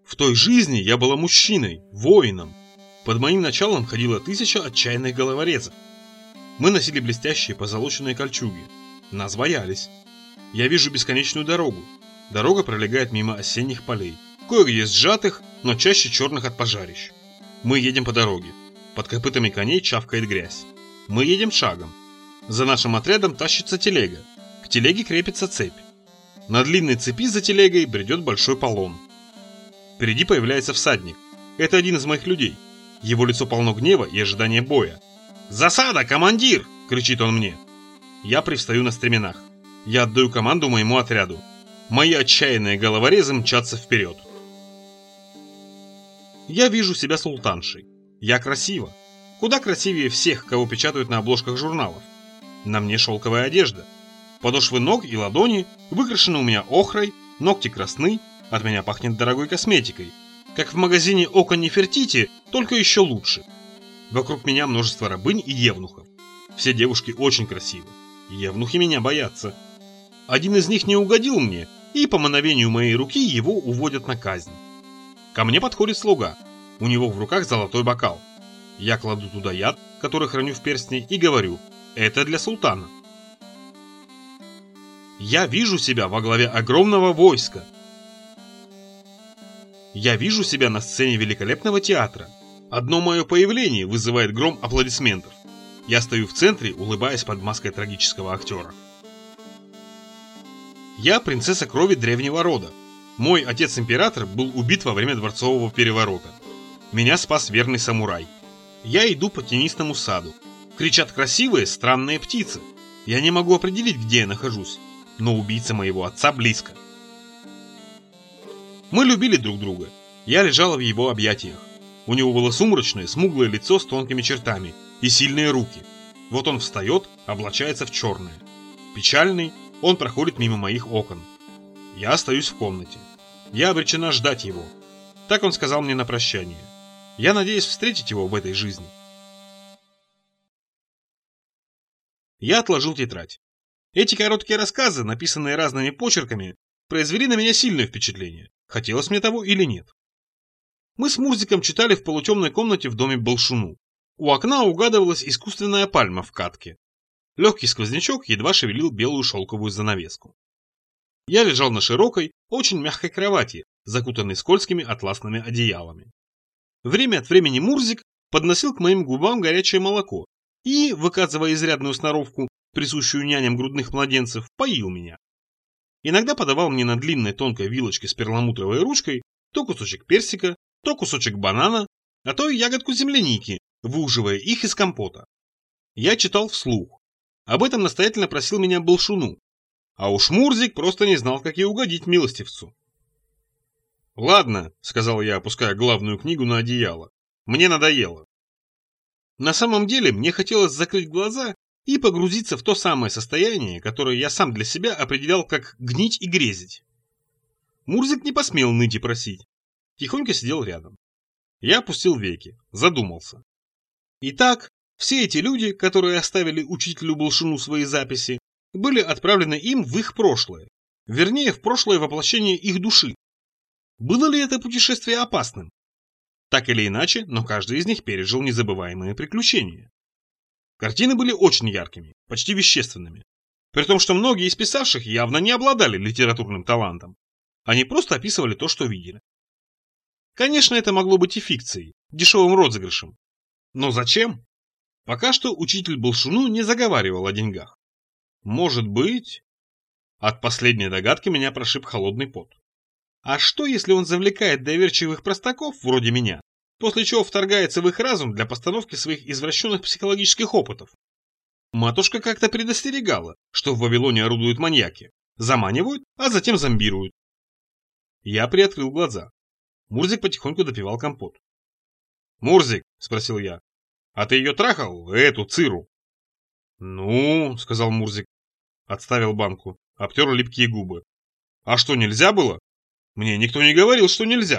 В той жизни я была мужчиной, воином. Под моим началом ходило 1000 отчаянных головорезов. Мы носили блестящие позолоченные кольчуги. Нас боялись. Я вижу бесконечную дорогу. Дорога пролегает мимо осенних полей, кое-где сжатых, но чаще черных от пожарищ. Мы едем по дороге. Под копытами коней чавкает грязь. Мы едем шагом. За нашим отрядом тащится телега. К телеге крепится цепь. На длинной цепи за телегой бредет большой полон. Впереди появляется всадник. Это один из моих людей. Его лицо полно гнева и ожидания боя. «Засада, командир!» – кричит он мне. Я привстаю на стременах. Я отдаю команду моему отряду. Мои отчаянные головорезы мчатся вперед. Я вижу себя султаншей. Я красива. Куда красивее всех, кого печатают на обложках журналов. На мне шелковая одежда. Подошвы ног и ладони выкрашены у меня охрой, ногти красны, от меня пахнет дорогой косметикой. Как в магазине Око Нефертити, только еще лучше. Вокруг меня множество рабынь и евнухов. Все девушки очень красивы. Евнухи меня боятся. Один из них не угодил мне, и по мановению моей руки его уводят на казнь. Ко мне подходит слуга. У него в руках золотой бокал. Я кладу туда яд, который храню в перстне, и говорю: это для султана. Я вижу себя во главе огромного войска. Я вижу себя на сцене великолепного театра. Одно мое появление вызывает гром аплодисментов. Я стою в центре, улыбаясь под маской трагического актера. Я принцесса крови древнего рода. Мой отец-император был убит во время дворцового переворота. Меня спас верный самурай. Я иду по тенистому саду. Кричат красивые, странные птицы. Я не могу определить, где я нахожусь, но убийца моего отца близко. Мы любили друг друга. Я лежала в его объятиях. У него было сумрачное, смуглое лицо с тонкими чертами и сильные руки. Вот он встает, облачается в черное. Печальный, он проходит мимо моих окон. Я остаюсь в комнате. Я обречена ждать его. Так он сказал мне на прощание. Я надеюсь встретить его в этой жизни. Я отложил тетрадь. Эти короткие рассказы, написанные разными почерками, произвели на меня сильное впечатление, хотелось мне того или нет. Мы с Мурзиком читали в полутемной комнате в доме Балшуну. У окна угадывалась искусственная пальма в катке. Легкий сквознячок едва шевелил белую шелковую занавеску. Я лежал на широкой, очень мягкой кровати, закутанной скользкими атласными одеялами. Время от времени Мурзик подносил к моим губам горячее молоко и, выказывая изрядную сноровку, присущую няням грудных младенцев, поил меня. Иногда подавал мне на длинной тонкой вилочке с перламутровой ручкой то кусочек персика, то кусочек банана, а то и ягодку земляники, выуживая их из компота. Я читал вслух. Об этом настоятельно просил меня Балшуну. А уж Мурзик просто не знал, как и угодить милостивцу. «Ладно», — сказал я, опуская главную книгу на одеяло. «Мне надоело». На самом деле мне хотелось закрыть глаза и погрузиться в то самое состояние, которое я сам для себя определял как гнить и грезить. Мурзик не посмел ныть и просить. Тихонько сидел рядом. Я опустил веки, задумался. Итак, все эти люди, которые оставили учителю Балшуну свои записи, были отправлены им в их прошлое, вернее, в прошлое воплощение их души. Было ли это путешествие опасным? Так или иначе, но каждый из них пережил незабываемые приключения. Картины были очень яркими, почти вещественными. При том, что многие из писавших явно не обладали литературным талантом. Они просто описывали то, что видели. Конечно, это могло быть и фикцией, дешевым розыгрышем. Но зачем? Пока что учитель Балшуну не заговаривал о деньгах. Может быть... От последней догадки меня прошиб холодный пот. А что, если он завлекает доверчивых простаков, вроде меня, после чего вторгается в их разум для постановки своих извращенных психологических опытов? Матушка как-то предостерегала, что в Вавилоне орудуют маньяки. Заманивают, а затем зомбируют. Я приоткрыл глаза. Мурзик потихоньку допивал компот. «Мурзик», — спросил я, — «а ты ее трахал, эту Циру?» «Ну», — сказал Мурзик, отставил банку, обтер липкие губы. «А что, нельзя было? Мне никто не говорил, что нельзя».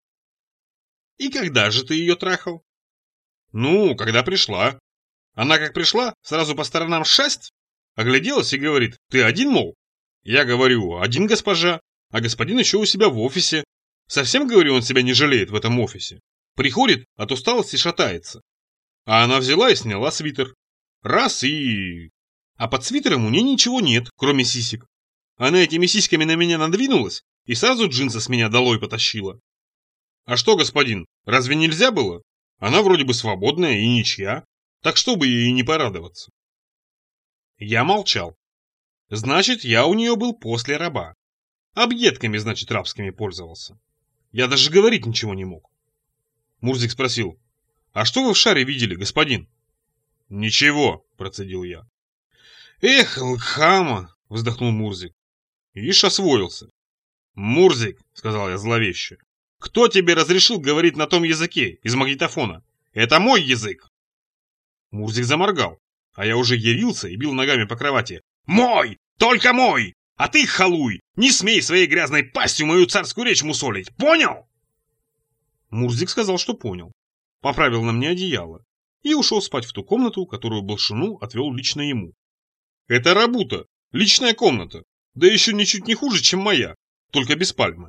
«И когда же ты ее трахал?» «Ну, когда пришла. Она как пришла, сразу по сторонам шасть, огляделась и говорит: ты один, мол?» Я говорю: один, госпожа, а господин еще у себя в офисе. Совсем, говорю, он себя не жалеет в этом офисе. Приходит, от усталости шатается. А она взяла и сняла свитер. Раз и... А под свитером у нее ничего нет, кроме сисек. Она этими сиськами на меня надвинулась и сразу джинсы с меня долой потащила. А что, господин, разве нельзя было? Она вроде бы свободная и ничья. Так что бы ей не порадоваться? Я молчал. Значит, я у нее был после раба. Объедками, значит, рабскими пользовался. Я даже говорить ничего не мог. Мурзик спросил: «А что вы в шаре видели, господин?» «Ничего», — процедил я. «Эх, лхама», — вздохнул Мурзик. Ишь освоился. «Мурзик», — сказал я зловеще, — «кто тебе разрешил говорить на том языке из магнитофона? Это мой язык!» Мурзик заморгал, а я уже ярился и бил ногами по кровати. «Мой! Только мой! А ты, халуй, не смей своей грязной пастью мою царскую речь мусолить! Понял?» Мурзик сказал, что понял. Поправил на мне одеяло и ушел спать в ту комнату, которую Болшуну отвел лично ему. Это рабута, личная комната, да еще ничуть не хуже, чем моя, только без пальмы.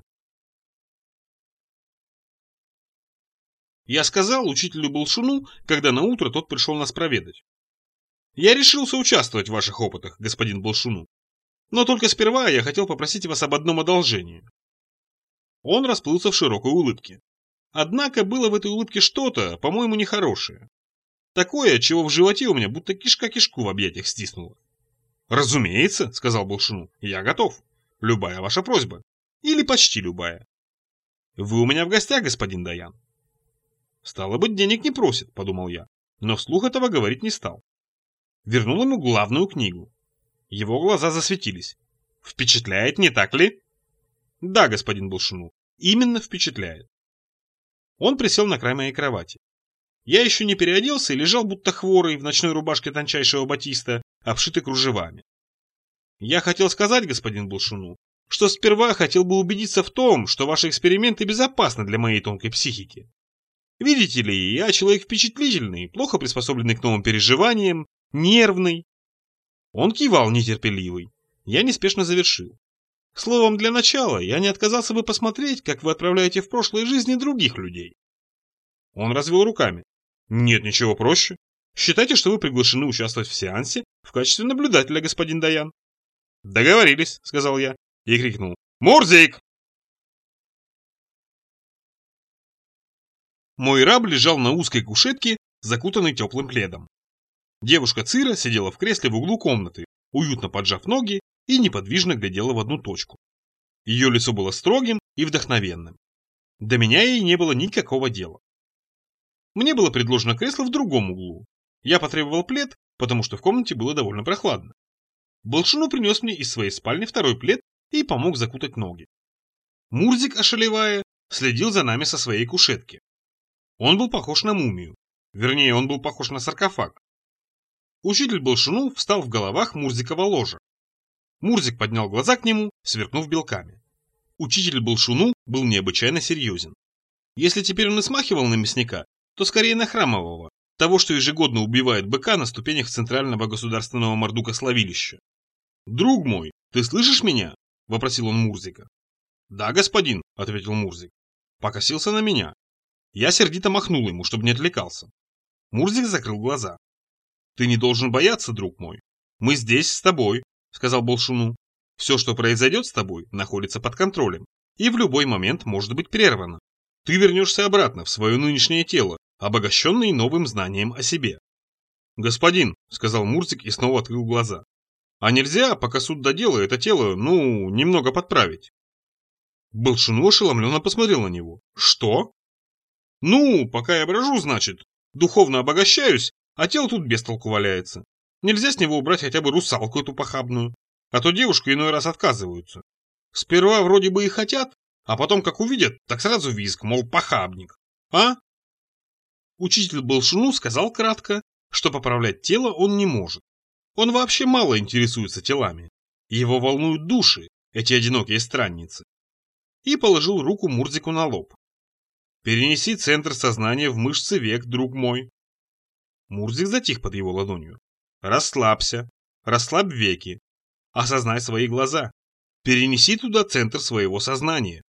Я сказал учителю Болшуну, когда наутро тот пришел нас проведать. Я решился участвовать в ваших опытах, господин Болшуну. Но только сперва я хотел попросить вас об одном одолжении. Он расплылся в широкой улыбке. Однако было в этой улыбке что-то, по-моему, нехорошее. Такое, чего в животе у меня будто кишка кишку в объятиях стиснула. «Разумеется», — сказал Болшуну, — «я готов. Любая ваша просьба. Или почти любая. Вы у меня в гостях, господин Даян». «Стало быть, денег не просит», — подумал я, но вслух этого говорить не стал. Вернул ему главную книгу. Его глаза засветились. «Впечатляет, не так ли?» «Да, господин Болшуну, именно впечатляет». Он присел на край моей кровати. Я еще не переоделся и лежал будто хворый в ночной рубашке тончайшего батиста, обшитой кружевами. Я хотел сказать, господин Болшуну, что сперва хотел бы убедиться в том, что ваши эксперименты безопасны для моей тонкой психики. Видите ли, я человек впечатлительный, плохо приспособленный к новым переживаниям, нервный. Он кивал нетерпеливый. Я неспешно завершил. Словом, для начала я не отказался бы посмотреть, как вы отправляете в прошлые жизни других людей. Он развел руками. Нет ничего проще. Считайте, что вы приглашены участвовать в сеансе в качестве наблюдателя, господин Даян. Договорились, сказал я и крикнул: Мурзик! Мой раб лежал на узкой кушетке, закутанный теплым пледом. Девушка Цира сидела в кресле в углу комнаты, уютно поджав ноги, и неподвижно глядела в одну точку. Ее лицо было строгим и вдохновенным. До меня ей не было никакого дела. Мне было предложено кресло в другом углу. Я потребовал плед, потому что в комнате было довольно прохладно. Болшуну принес мне из своей спальни второй плед и помог закутать ноги. Мурзик, ошалевая, следил за нами со своей кушетки. Он был похож на мумию. Вернее, он был похож на саркофаг. Учитель Болшуну встал в головах Мурзикова ложа. Мурзик поднял глаза к нему, сверкнув белками. Учитель Болшуну был необычайно серьезен. Если теперь он и смахивал на мясника, то скорее на храмового, того, что ежегодно убивает быка на ступенях Центрального государственного мордука-славилища. «Друг мой, ты слышишь меня?» – вопросил он Мурзика. «Да, господин», – ответил Мурзик. Покосился на меня. Я сердито махнул ему, чтобы не отвлекался. Мурзик закрыл глаза. «Ты не должен бояться, друг мой. Мы здесь с тобой», – сказал Болшуну. «Все, что произойдет с тобой, находится под контролем и в любой момент может быть прервано. Ты вернешься обратно в свое нынешнее тело, обогащенный новым знанием о себе». «Господин», – сказал Мурзик и снова открыл глаза. «А нельзя, пока суд до дела, это тело, немного подправить?» Болшуну ошеломленно посмотрел на него. «Что?» «Пока я брожу, значит, духовно обогащаюсь, а тело тут без толку валяется. Нельзя с него убрать хотя бы русалку эту похабную, а то девушки иной раз отказываются. Сперва вроде бы и хотят, а потом как увидят, так сразу визг, мол, похабник. А?» Учитель Болшуну сказал кратко, что поправлять тело он не может. Он вообще мало интересуется телами. Его волнуют души, эти одинокие странницы. И положил руку Мурзику на лоб. «Перенеси центр сознания в мышцы век, друг мой». Мурзик затих под его ладонью. «Расслабься, расслабь веки, осознай свои глаза. Перенеси туда центр своего сознания».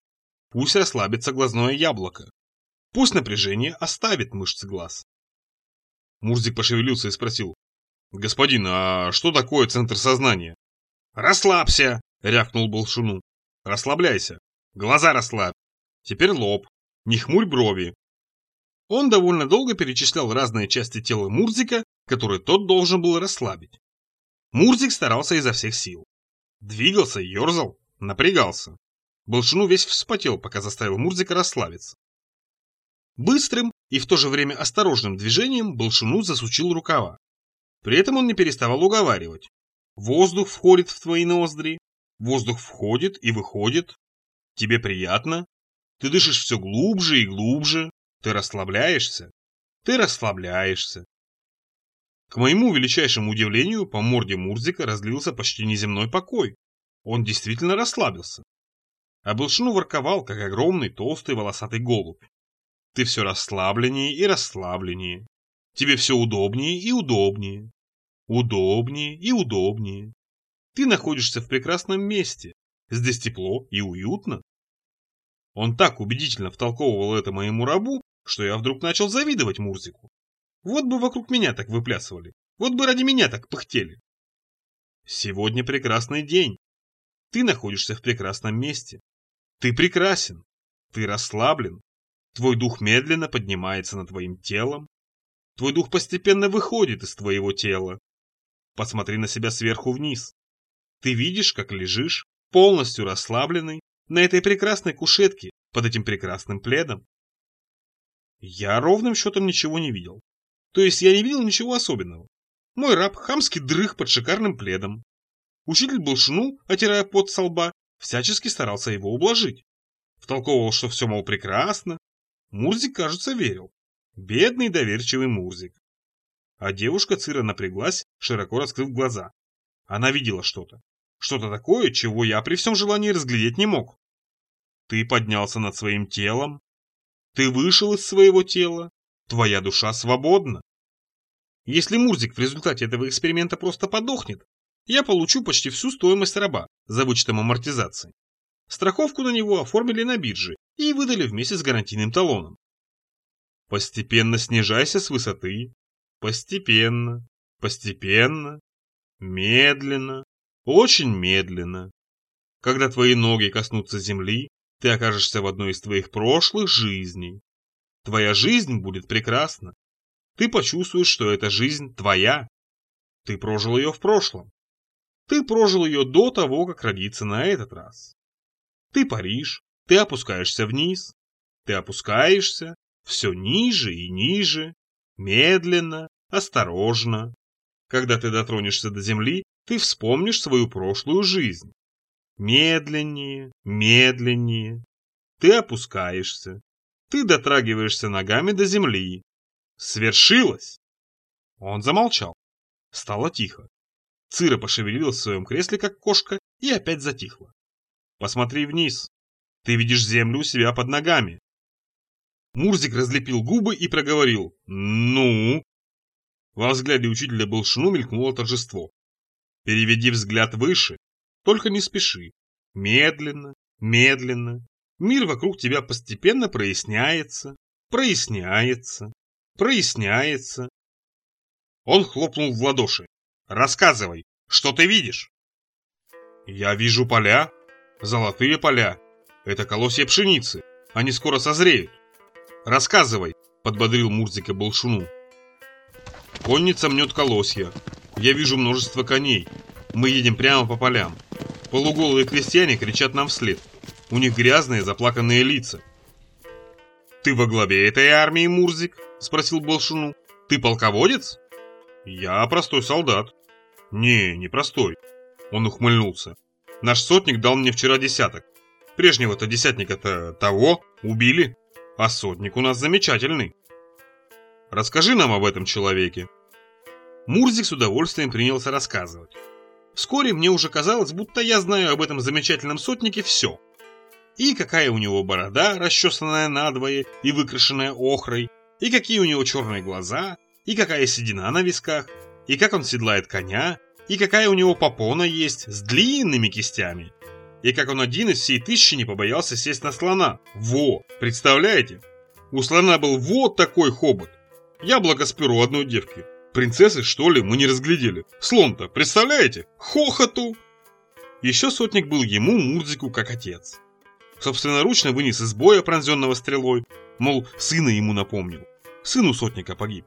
Пусть расслабится глазное яблоко. Пусть напряжение оставит мышцы глаз. Мурзик пошевелился и спросил: «Господин, а что такое центр сознания?» «Расслабься!» — рявкнул Болшуну. «Расслабляйся. Глаза расслабь. Теперь лоб. Не хмурь брови». Он довольно долго перечислял разные части тела Мурзика, которые тот должен был расслабить. Мурзик старался изо всех сил. Двигался, ерзал, напрягался. Болшуну весь вспотел, пока заставил Мурзика расслабиться. Быстрым и в то же время осторожным движением Болшуну засучил рукава. При этом он не переставал уговаривать. Воздух входит в твои ноздри, воздух входит и выходит. Тебе приятно, ты дышишь все глубже и глубже, ты расслабляешься, ты расслабляешься. К моему величайшему удивлению, по морде Мурзика разлился почти неземной покой. Он действительно расслабился. А Болшуну ворковал, как огромный толстый волосатый голубь. Ты все расслабленнее и расслабленнее. Тебе все удобнее и удобнее. Удобнее и удобнее. Ты находишься в прекрасном месте. Здесь тепло и уютно. Он так убедительно втолковывал это моему рабу, что я вдруг начал завидовать Мурзику. Вот бы вокруг меня так выплясывали. Вот бы ради меня так пыхтели. Сегодня прекрасный день. Ты находишься в прекрасном месте. Ты прекрасен. Ты расслаблен. Твой дух медленно поднимается над твоим телом. Твой дух постепенно выходит из твоего тела. Посмотри на себя сверху вниз. Ты видишь, как лежишь, полностью расслабленный, на этой прекрасной кушетке, под этим прекрасным пледом. Я ровным счетом ничего не видел. То есть я не видел ничего особенного. Мой раб хамски дрых под шикарным пледом. Учитель Болшуну, отирая пот со лба, всячески старался его ублажить. Втолковывал, что все, мол, прекрасно. Мурзик, кажется, верил. Бедный доверчивый Мурзик. А девушка Цира напряглась, широко раскрыв глаза. Она видела что-то. Что-то такое, чего я при всем желании разглядеть не мог. Ты поднялся над своим телом. Ты вышел из своего тела. Твоя душа свободна. Если Мурзик в результате этого эксперимента просто подохнет, я получу почти всю стоимость раба за вычетом амортизации. Страховку на него оформили на бирже и выдали вместе с гарантийным талоном. Постепенно снижайся с высоты. Постепенно, постепенно, медленно, очень медленно. Когда твои ноги коснутся земли, ты окажешься в одной из твоих прошлых жизней. Твоя жизнь будет прекрасна. Ты почувствуешь, что эта жизнь твоя. Ты прожил ее в прошлом. Ты прожил ее до того, как родиться на этот раз. Ты паришь, ты опускаешься вниз. Ты опускаешься все ниже и ниже, медленно, осторожно. Когда ты дотронешься до земли, ты вспомнишь свою прошлую жизнь. Медленнее, медленнее. Ты опускаешься. Ты дотрагиваешься ногами до земли. Свершилось! Он замолчал. Стало тихо. Цира пошевелилась в своем кресле, как кошка, и опять затихла. Посмотри вниз. Ты видишь землю у себя под ногами. Мурзик разлепил губы и проговорил: «Ну?» Во взгляде учителя Болшуну мелькнуло торжество. «Переведи взгляд выше, только не спеши. Медленно, медленно. Мир вокруг тебя постепенно проясняется, проясняется, проясняется». Он хлопнул в ладоши. «Рассказывай, что ты видишь?» «Я вижу поля, золотые поля. Это колосья пшеницы, они скоро созреют». «Рассказывай», — подбодрил Мурзика Болшуну. «Конница мнет колосья. Я вижу множество коней. Мы едем прямо по полям. Полуголые крестьяне кричат нам вслед. У них грязные, заплаканные лица». «Ты во главе этой армии, Мурзик?» — спросил Болшуну. «Ты полководец?» «Я простой солдат». Не простой». Он ухмыльнулся. «Наш сотник дал мне вчера десяток. Прежнего-то десятника-то того убили. А сотник у нас замечательный. Расскажи нам об этом человеке». Мурзик с удовольствием принялся рассказывать. Вскоре мне уже казалось, будто я знаю об этом замечательном сотнике все. И какая у него борода, расчесанная надвое и выкрашенная охрой, и какие у него черные глаза, и какая седина на висках, и как он седлает коня, и какая у него попона есть с длинными кистями. И как он один из всей тысячи не побоялся сесть на слона. Во, представляете? У слона был вот такой хобот. Яблоко с перу одной девки. Принцессы, что ли, мы не разглядели. Слон-то, представляете? Хохоту! Еще сотник был ему, Мурзику, как отец. Собственноручно вынес из боя, пронзенного стрелой, мол, сына ему напомнил. Сын у сотника погиб.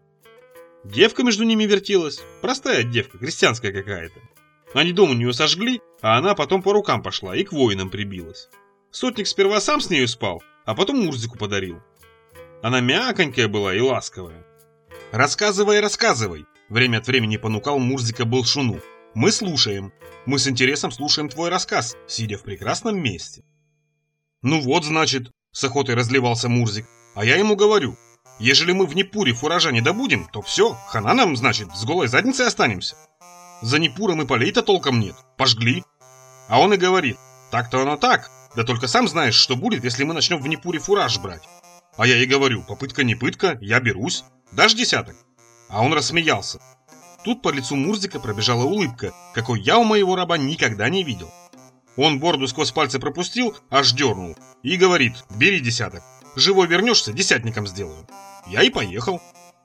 Девка между ними вертелась, простая девка, крестьянская какая-то. Они дом у нее сожгли, а она потом по рукам пошла и к воинам прибилась. Сотник сперва сам с нею спал, а потом Мурзику подарил. Она мяконькая была и ласковая. «Рассказывай, рассказывай!» Время от времени понукал Мурзика Болшуну. «Мы слушаем. Мы с интересом слушаем твой рассказ, сидя в прекрасном месте». «Ну вот, значит», — с охотой разливался Мурзик, а я ему говорю, ежели мы в Непуре фуража не добудем, то все, хана нам, значит, с голой задницей останемся. За Непуром и полей-то толком нет, пожгли. А он и говорит, так-то оно так, да только сам знаешь, что будет, если мы начнем в Непуре фураж брать. А я и говорю, попытка не пытка, я берусь, дашь десяток? А он рассмеялся. Тут по лицу Мурзика пробежала улыбка, какой я у моего раба никогда не видел. Он бороду сквозь пальцы пропустил, аж дернул, и говорит, бери десяток. Живой вернешься, десятником сделаю. Я и поехал.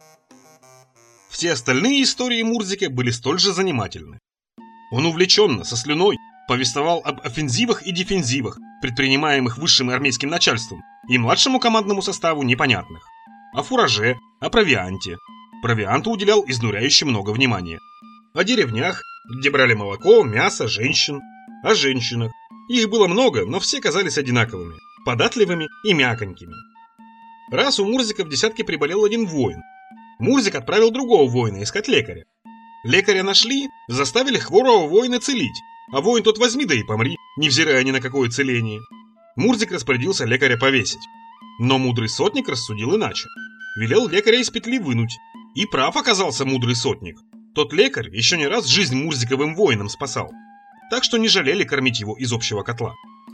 Все остальные истории Мурзика были столь же занимательны. Он увлеченно, со слюной, повествовал об офензивах и дефензивах, предпринимаемых высшим армейским начальством, и младшему командному составу непонятных. О фураже, о провианте. Провианту уделял изнуряюще много внимания. О деревнях, где брали молоко, мясо, женщин. О женщинах. Их было много, но все казались одинаковыми, податливыми и мяконькими. Раз у Мурзика в десятке приболел один воин. Мурзик отправил другого воина искать лекаря. Лекаря нашли, заставили хворого воина целить, а воин тот возьми да и помри, невзирая ни на какое целение. Мурзик распорядился лекаря повесить. Но мудрый сотник рассудил иначе. Велел лекаря из петли вынуть. И прав оказался мудрый сотник. Тот лекарь еще не раз жизнь мурзиковым воинам спасал. Так что не жалели кормить его из общего котла.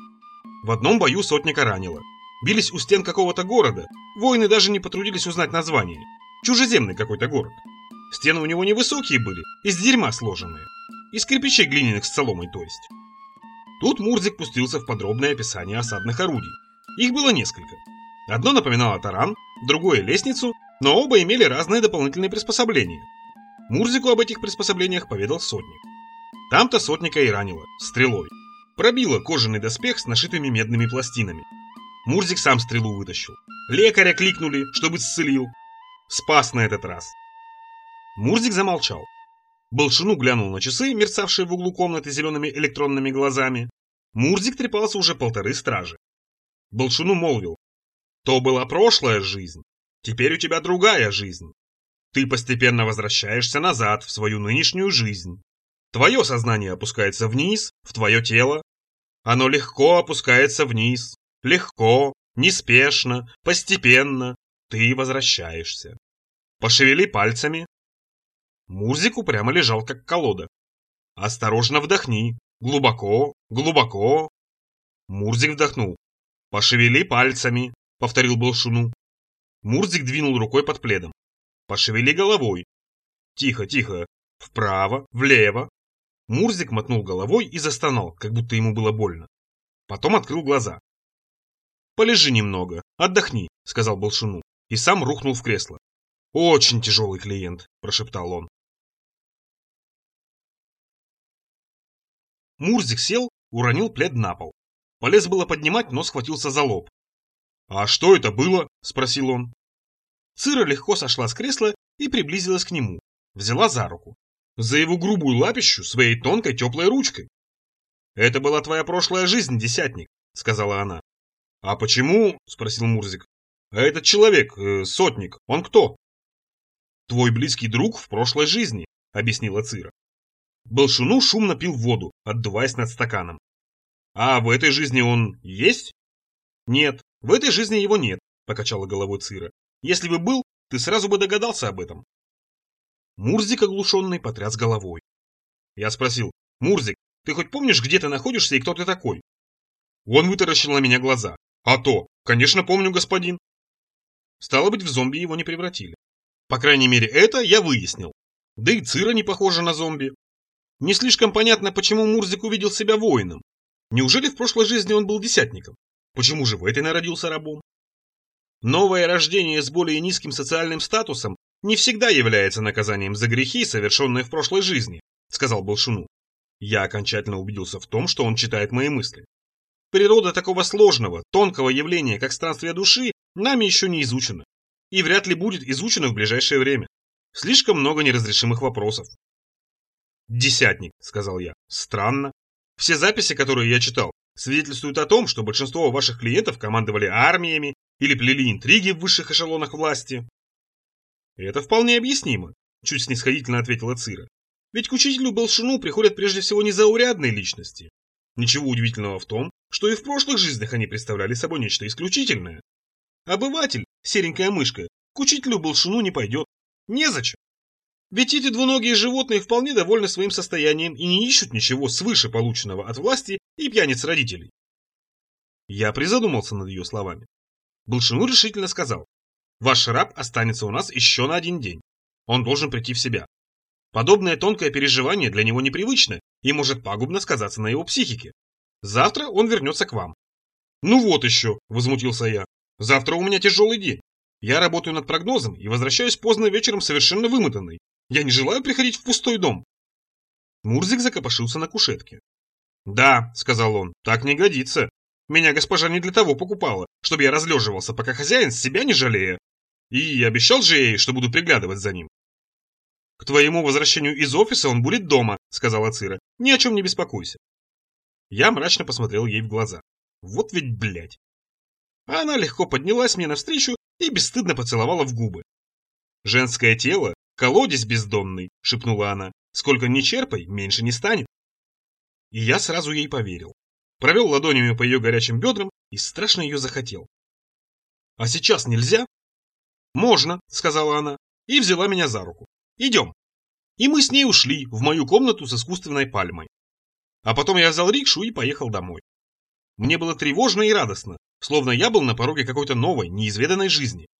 В одном бою сотника ранило. Бились у стен какого-то города. Воины даже не потрудились узнать название. Чужеземный какой-то город. Стены у него невысокие были, из дерьма сложенные. Из кирпичей глиняных с соломой, то есть. Тут Мурзик пустился в подробное описание осадных орудий. Их было несколько. Одно напоминало таран, другое лестницу, но оба имели разные дополнительные приспособления. Мурзику об этих приспособлениях поведал сотник. Там-то сотника и ранило, стрелой. Пробило кожаный доспех с нашитыми медными пластинами. Мурзик сам стрелу вытащил. Лекаря кликнули, чтобы исцелил. Спас на этот раз. Мурзик замолчал. Болшуну глянул на часы, мерцавшие в углу комнаты зелеными электронными глазами. Мурзик трепался уже 1,5 стражи. Болшуну молвил. То была прошлая жизнь. Теперь у тебя другая жизнь. Ты постепенно возвращаешься назад в свою нынешнюю жизнь. Твое сознание опускается вниз, в твое тело. Оно легко опускается вниз. Легко, неспешно, постепенно. Ты возвращаешься. Пошевели пальцами. Мурзик упрямо лежал, как колода. Осторожно вдохни. Глубоко, глубоко. Мурзик вдохнул. Пошевели пальцами, повторил Болшуну. Мурзик двинул рукой под пледом. Пошевели головой. Тихо, тихо. Вправо, влево. Мурзик мотнул головой и застонал, как будто ему было больно. Потом открыл глаза. «Полежи немного, отдохни», — сказал Болшуну, и сам рухнул в кресло. «Очень тяжелый клиент», — прошептал он. Мурзик сел, уронил плед на пол. Полез было поднимать, но схватился за лоб. «А что это было?» — спросил он. Цира легко сошла с кресла и приблизилась к нему. Взяла за руку. За его грубую лапищу своей тонкой теплой ручкой. «Это была твоя прошлая жизнь, десятник», — сказала она. «А почему?» — спросил Мурзик. «А этот человек, сотник, он кто?» «Твой близкий друг в прошлой жизни», — объяснила Цира. Болшуну шумно пил воду, отдуваясь над стаканом. «А в этой жизни он есть?» «Нет, в этой жизни его нет», — покачала головой Цира. «Если бы был, ты сразу бы догадался об этом». Мурзик, оглушенный, потряс головой. Я спросил: «Мурзик, ты хоть помнишь, где ты находишься и кто ты такой?» Он вытаращил на меня глаза. «А то, конечно, помню, господин». Стало быть, в зомби его не превратили. По крайней мере, это я выяснил. Да и Цира не похожа на зомби. Не слишком понятно, почему Мурзик увидел себя воином. Неужели в прошлой жизни он был десятником? Почему же в этой народился рабом? Новое рождение с более низким социальным статусом не всегда является наказанием за грехи, совершенные в прошлой жизни, сказал Болшуну. Я окончательно убедился в том, что он читает мои мысли. Природа такого сложного, тонкого явления, как странствие души, нами еще не изучена. И вряд ли будет изучена в ближайшее время. Слишком много неразрешимых вопросов. «Десятник», — сказал я. «Странно. Все записи, которые я читал, свидетельствуют о том, что большинство ваших клиентов командовали армиями или плели интриги в высших эшелонах власти». «Это вполне объяснимо», — чуть снисходительно ответила Цира. «Ведь к учителю Болшуну приходят прежде всего незаурядные личности. Ничего удивительного в том, что и в прошлых жизнях они представляли собой нечто исключительное. Обыватель, серенькая мышка, к учителю Болшуну не пойдет. Незачем. Ведь эти двуногие животные вполне довольны своим состоянием и не ищут ничего свыше полученного от власти и пьяниц родителей». Я призадумался над ее словами. Болшуну решительно сказал: «Ваш раб останется у нас еще на 1 день. Он должен прийти в себя. Подобное тонкое переживание для него непривычно и может пагубно сказаться на его психике. Завтра он вернется к вам». «Ну вот еще», — возмутился я. «Завтра у меня тяжелый день. Я работаю над прогнозом и возвращаюсь поздно вечером совершенно вымотанный. Я не желаю приходить в пустой дом». Мурзик закопошился на кушетке. «Да», — сказал он, — «так не годится. Меня госпожа не для того покупала, чтобы я разлеживался, пока хозяин себя не жалея. И обещал же ей, что буду приглядывать за ним». «К твоему возвращению из офиса он будет дома», — сказала Цира. «Ни о чем не беспокойся». Я мрачно посмотрел ей в глаза. Вот ведь блядь. А она легко поднялась мне навстречу и бесстыдно поцеловала в губы. «Женское тело — колодец бездонный», — шепнула она. «Сколько ни черпай, меньше не станет». И я сразу ей поверил. Провел ладонями по ее горячим бедрам и страшно ее захотел. «А сейчас нельзя?» «Можно», — сказала она, и взяла меня за руку. «Идем». И мы с ней ушли в мою комнату с искусственной пальмой. А потом я взял рикшу и поехал домой. Мне было тревожно и радостно, словно я был на пороге какой-то новой, неизведанной жизни.